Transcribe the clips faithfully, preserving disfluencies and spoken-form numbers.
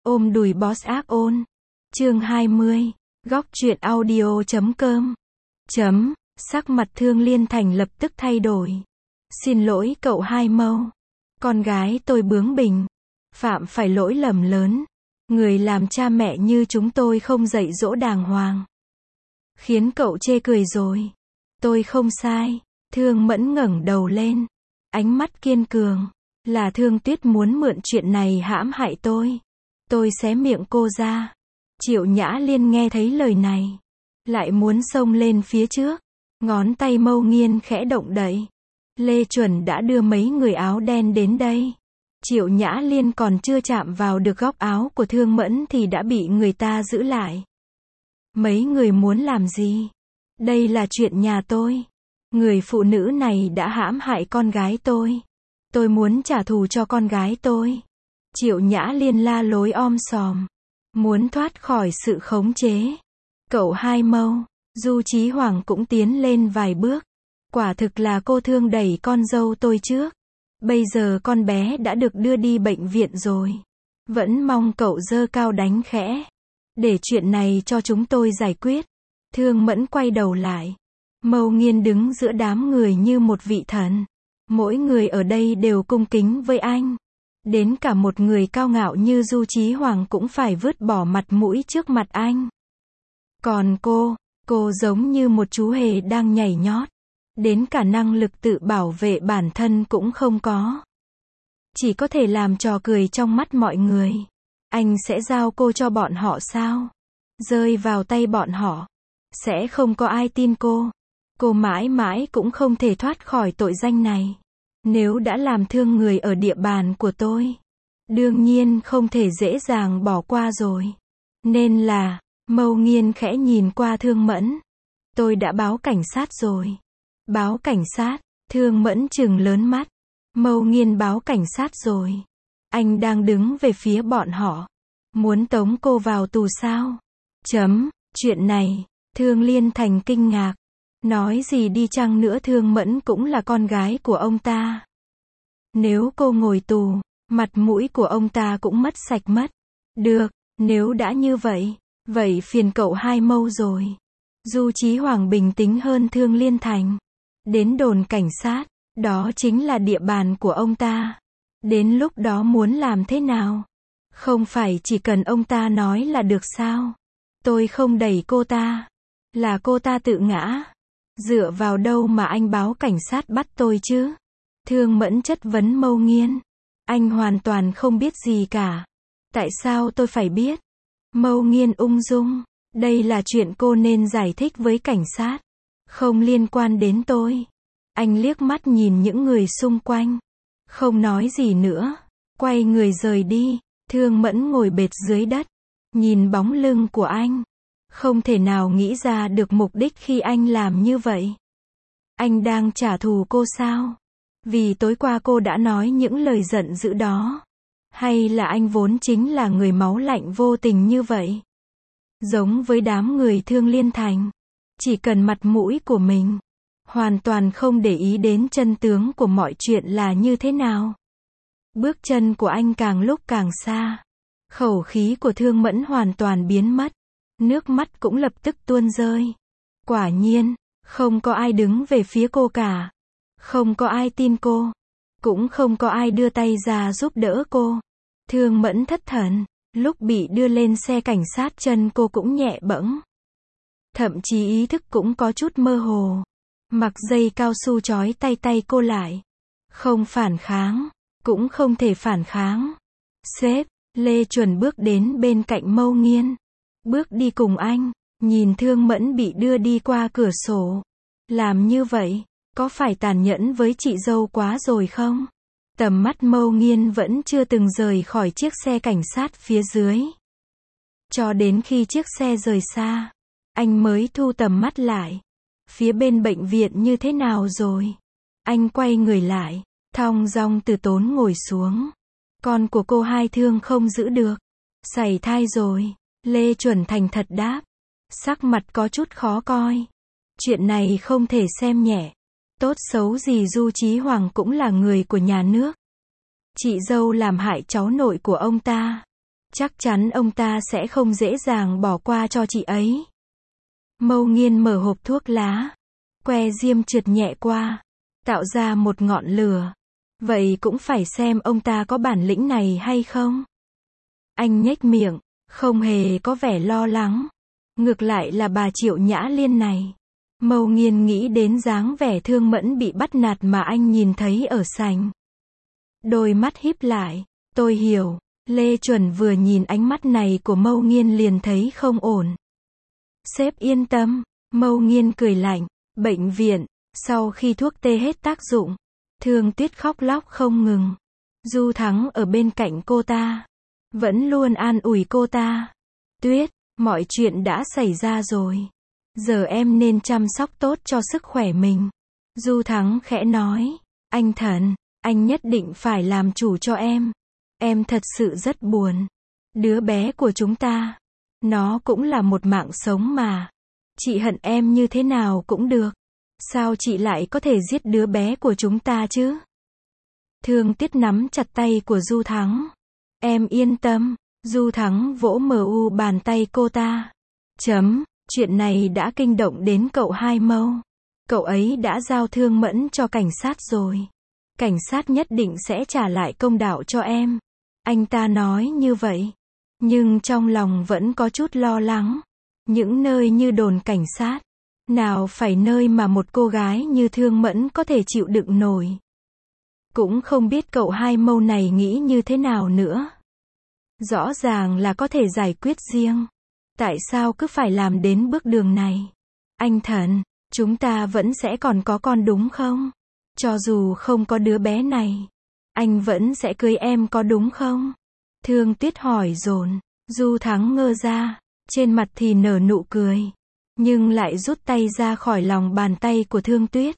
Ôm đùi boss ác ôn. Chương hai mươi. Góc truyện audio chấm com. Chấm. Sắc mặt Thương Liên Thành lập tức thay đổi. Xin lỗi cậu Hai Mâu. Con gái tôi bướng bỉnh. Phạm phải lỗi lầm lớn. Người làm cha mẹ như chúng tôi không dạy dỗ đàng hoàng. Khiến cậu chê cười rồi. Tôi không sai. Thương Mẫn ngẩng đầu lên. Ánh mắt kiên cường. Là Thương Tuyết muốn mượn chuyện này hãm hại tôi. Tôi xé miệng cô ra. Triệu Nhã Liên nghe thấy lời này. Lại muốn xông lên phía trước. Ngón tay Mâu Nghiên khẽ động đậy. Lê Chuẩn đã đưa mấy người áo đen đến đây. Triệu Nhã Liên còn chưa chạm vào được góc áo của Thương Mẫn thì đã bị người ta giữ lại. Mấy người muốn làm gì? Đây là chuyện nhà tôi. Người phụ nữ này đã hãm hại con gái tôi. Tôi muốn trả thù cho con gái tôi. Triệu Nhã Liên la lối om sòm. Muốn thoát khỏi sự khống chế. Cậu Hai Mâu. Du Chí Hoàng cũng tiến lên vài bước. Quả thực là cô Thương đẩy con dâu tôi trước. Bây giờ con bé đã được đưa đi bệnh viện rồi. Vẫn mong cậu giơ cao đánh khẽ. Để chuyện này cho chúng tôi giải quyết. Thương Mẫn quay đầu lại. Mâu Nghiên đứng giữa đám người như một vị thần. Mỗi người ở đây đều cung kính với anh. Đến cả một người cao ngạo như Du Chí Hoàng cũng phải vứt bỏ mặt mũi trước mặt anh. Còn cô, cô giống như một chú hề đang nhảy nhót. Đến cả năng lực tự bảo vệ bản thân cũng không có. Chỉ có thể làm trò cười trong mắt mọi người. Anh sẽ giao cô cho bọn họ sao? Rơi vào tay bọn họ. Sẽ không có ai tin cô. Cô mãi mãi cũng không thể thoát khỏi tội danh này. Nếu đã làm thương người ở địa bàn của tôi. Đương nhiên không thể dễ dàng bỏ qua rồi. Nên là, Mâu Nghiên khẽ nhìn qua Thương Mẫn. Tôi đã báo cảnh sát rồi. Báo cảnh sát, Thương Mẫn trừng lớn mắt. Mâu Nghiên báo cảnh sát rồi. Anh đang đứng về phía bọn họ. Muốn tống cô vào tù sao? Chấm, chuyện này, Thương Liên Thành kinh ngạc. Nói gì đi chăng nữa Thương Mẫn cũng là con gái của ông ta. Nếu cô ngồi tù, mặt mũi của ông ta cũng mất sạch mất. Được, nếu đã như vậy, vậy phiền cậu Hai Mâu rồi. Du Chí Hoàng bình tĩnh hơn Thương Liên Thành. Đến đồn cảnh sát, đó chính là địa bàn của ông ta. Đến lúc đó muốn làm thế nào? Không phải chỉ cần ông ta nói là được sao? Tôi không đẩy cô ta. Là cô ta tự ngã. Dựa vào đâu mà anh báo cảnh sát bắt tôi chứ? Thương Mẫn chất vấn Mâu Nghiên. Anh hoàn toàn không biết gì cả. Tại sao tôi phải biết? Mâu Nghiên ung dung. Đây là chuyện cô nên giải thích với cảnh sát. Không liên quan đến tôi. Anh liếc mắt nhìn những người xung quanh. Không nói gì nữa. Quay người rời đi. Thương Mẫn ngồi bệt dưới đất. Nhìn bóng lưng của anh. Không thể nào nghĩ ra được mục đích khi anh làm như vậy. Anh đang trả thù cô sao? Vì tối qua cô đã nói những lời giận dữ đó. Hay là anh vốn chính là người máu lạnh vô tình như vậy? Giống với đám người Thương Liên Thành. Chỉ cần mặt mũi của mình. Hoàn toàn không để ý đến chân tướng của mọi chuyện là như thế nào. Bước chân của anh càng lúc càng xa. Khẩu khí của Thương Mẫn hoàn toàn biến mất. Nước mắt cũng lập tức tuôn rơi. Quả nhiên, không có ai đứng về phía cô cả. Không có ai tin cô. Cũng không có ai đưa tay ra giúp đỡ cô. Thương Mẫn thất thần. Lúc bị đưa lên xe cảnh sát chân cô cũng nhẹ bẫng. Thậm chí ý thức cũng có chút mơ hồ. Mặc dây cao su trói tay tay cô lại. Không phản kháng. Cũng không thể phản kháng. Sếp, Lê Chuẩn bước đến bên cạnh Mâu Nghiên. Bước đi cùng anh. Nhìn Thương Mẫn bị đưa đi qua cửa sổ. Làm như vậy, có phải tàn nhẫn với chị dâu quá rồi không? Tầm mắt Mâu Nghiên vẫn chưa từng rời khỏi chiếc xe cảnh sát phía dưới. Cho đến khi chiếc xe rời xa, anh mới thu tầm mắt lại. Phía bên bệnh viện như thế nào rồi? Anh quay người lại, thong dong từ tốn ngồi xuống. Con của cô Hai Thương không giữ được. Sảy thai rồi. Lê Chuẩn thành thật đáp. Sắc mặt có chút khó coi. Chuyện này không thể xem nhẹ. Tốt xấu gì Du Chí Hoàng cũng là người của nhà nước. Chị dâu làm hại cháu nội của ông ta. Chắc chắn ông ta sẽ không dễ dàng bỏ qua cho chị ấy. Mâu Nghiên mở hộp thuốc lá, que diêm trượt nhẹ qua, tạo ra một ngọn lửa. Vậy cũng phải xem ông ta có bản lĩnh này hay không. Anh nhếch miệng, không hề có vẻ lo lắng. Ngược lại là bà Triệu Nhã Liên này. Mâu Nghiên nghĩ đến dáng vẻ Thương Mẫn bị bắt nạt mà anh nhìn thấy ở sảnh. Đôi mắt híp lại, tôi hiểu. Lê Chuẩn vừa nhìn ánh mắt này của Mâu Nghiên liền thấy không ổn. Sếp yên tâm, Mâu Nghiên cười lạnh. Bệnh viện, sau khi thuốc tê hết tác dụng, Thương Tuyết khóc lóc không ngừng. Du Thắng ở bên cạnh cô ta, vẫn luôn an ủi cô ta. Tuyết, mọi chuyện đã xảy ra rồi. Giờ em nên chăm sóc tốt cho sức khỏe mình. Du Thắng khẽ nói. Anh Thần, anh nhất định phải làm chủ cho em. Em thật sự rất buồn. Đứa bé của chúng ta, nó cũng là một mạng sống mà. Chị hận em như thế nào cũng được. Sao chị lại có thể giết đứa bé của chúng ta chứ? Thương Tuyết nắm chặt tay của Du Thắng. Em yên tâm. Du Thắng vỗ mờ u bàn tay cô ta. Chấm, chuyện này đã kinh động đến cậu Hai Mâu. Cậu ấy đã giao Thương Mẫn cho cảnh sát rồi. Cảnh sát nhất định sẽ trả lại công đạo cho em. Anh ta nói như vậy. Nhưng trong lòng vẫn có chút lo lắng. Những nơi như đồn cảnh sát, nào phải nơi mà một cô gái như Thương Mẫn có thể chịu đựng nổi. Cũng không biết cậu Hai Mâu này nghĩ như thế nào nữa. Rõ ràng là có thể giải quyết riêng. Tại sao cứ phải làm đến bước đường này? Anh Thần, chúng ta vẫn sẽ còn có con đúng không? Cho dù không có đứa bé này, anh vẫn sẽ cưới em có đúng không? Thương Tuyết hỏi dồn. Du Thắng ngơ ra, trên mặt thì nở nụ cười, nhưng lại rút tay ra khỏi lòng bàn tay của Thương Tuyết.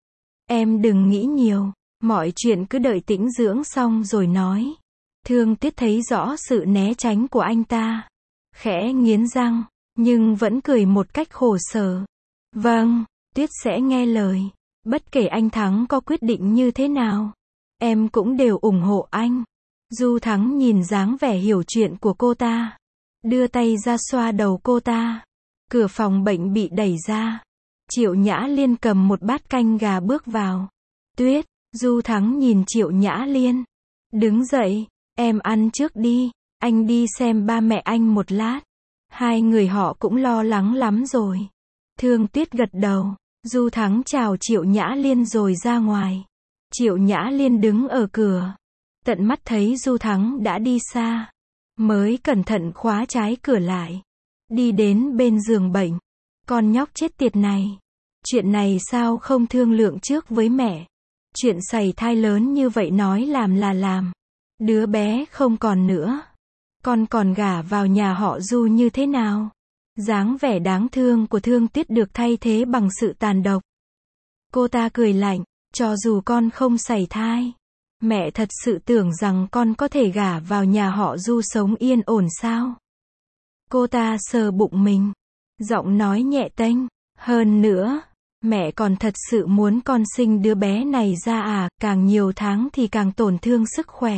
Em đừng nghĩ nhiều, mọi chuyện cứ đợi tĩnh dưỡng xong rồi nói. Thương Tuyết thấy rõ sự né tránh của anh ta, khẽ nghiến răng, nhưng vẫn cười một cách khổ sở. Vâng, Tuyết sẽ nghe lời, bất kể anh Thắng có quyết định như thế nào, em cũng đều ủng hộ anh. Du Thắng nhìn dáng vẻ hiểu chuyện của cô ta, đưa tay ra xoa đầu cô ta. Cửa phòng bệnh bị đẩy ra. Triệu Nhã Liên cầm một bát canh gà bước vào. Tuyết, Du Thắng nhìn Triệu Nhã Liên. Đứng dậy, em ăn trước đi, anh đi xem ba mẹ anh một lát. Hai người họ cũng lo lắng lắm rồi. Thương Tuyết gật đầu. Du Thắng chào Triệu Nhã Liên rồi ra ngoài. Triệu Nhã Liên đứng ở cửa, tận mắt thấy Du Thắng đã đi xa, mới cẩn thận khóa trái cửa lại. Đi đến bên giường bệnh. Con nhóc chết tiệt này. Chuyện này sao không thương lượng trước với mẹ? Chuyện sảy thai lớn như vậy nói làm là làm. Đứa bé không còn nữa. Con còn gả vào nhà họ Du như thế nào? Dáng vẻ đáng thương của Thương Tuyết được thay thế bằng sự tàn độc. Cô ta cười lạnh. Cho dù con không sảy thai, mẹ thật sự tưởng rằng con có thể gả vào nhà họ Du sống yên ổn sao? Cô ta sờ bụng mình, giọng nói nhẹ tênh. Hơn nữa, mẹ còn thật sự muốn con sinh đứa bé này ra à, càng nhiều tháng thì càng tổn thương sức khỏe.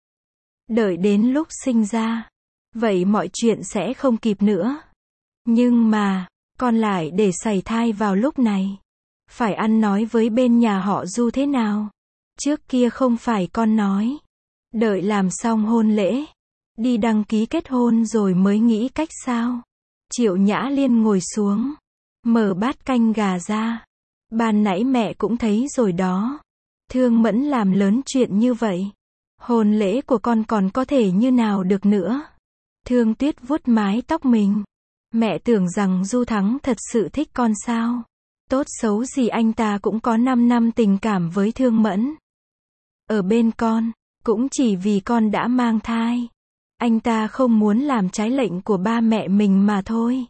Đợi đến lúc sinh ra, vậy mọi chuyện sẽ không kịp nữa. Nhưng mà, con lại để sảy thai vào lúc này. Phải ăn nói với bên nhà họ Du thế nào? Trước kia không phải con nói, đợi làm xong hôn lễ, đi đăng ký kết hôn rồi mới nghĩ cách sao? Triệu Nhã Liên ngồi xuống, mở bát canh gà ra. Ban nãy mẹ cũng thấy rồi đó. Thương Mẫn làm lớn chuyện như vậy. Hôn lễ của con còn có thể như nào được nữa? Thương Tuyết vuốt mái tóc mình. Mẹ tưởng rằng Du Thắng thật sự thích con sao? Tốt xấu gì anh ta cũng có năm năm tình cảm với Thương Mẫn. Ở bên con, cũng chỉ vì con đã mang thai. Anh ta không muốn làm trái lệnh của ba mẹ mình mà thôi.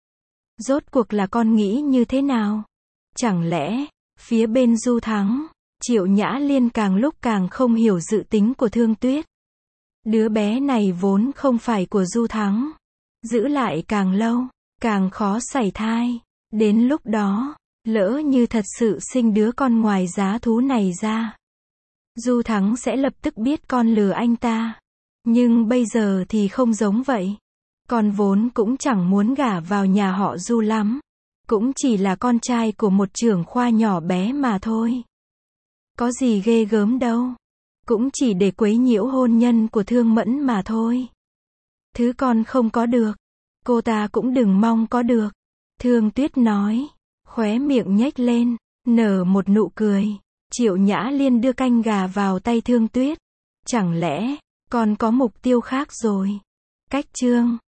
Rốt cuộc là con nghĩ như thế nào? Chẳng lẽ, phía bên Du Thắng, Triệu Nhã Liên càng lúc càng không hiểu dự tính của Thương Tuyết. Đứa bé này vốn không phải của Du Thắng. Giữ lại càng lâu, càng khó sảy thai. Đến lúc đó, lỡ như thật sự sinh đứa con ngoài giá thú này ra, Du Thắng sẽ lập tức biết con lừa anh ta. Nhưng bây giờ thì không giống vậy. Con vốn cũng chẳng muốn gả vào nhà họ Du lắm. Cũng chỉ là con trai của một trưởng khoa nhỏ bé mà thôi. Có gì ghê gớm đâu. Cũng chỉ để quấy nhiễu hôn nhân của Thương Mẫn mà thôi. Thứ con không có được, cô ta cũng đừng mong có được. Thương Tuyết nói, khóe miệng nhếch lên, nở một nụ cười. Triệu Nhã Liên đưa canh gà vào tay Thương Tuyết. Chẳng lẽ, con có mục tiêu khác rồi? Cách chương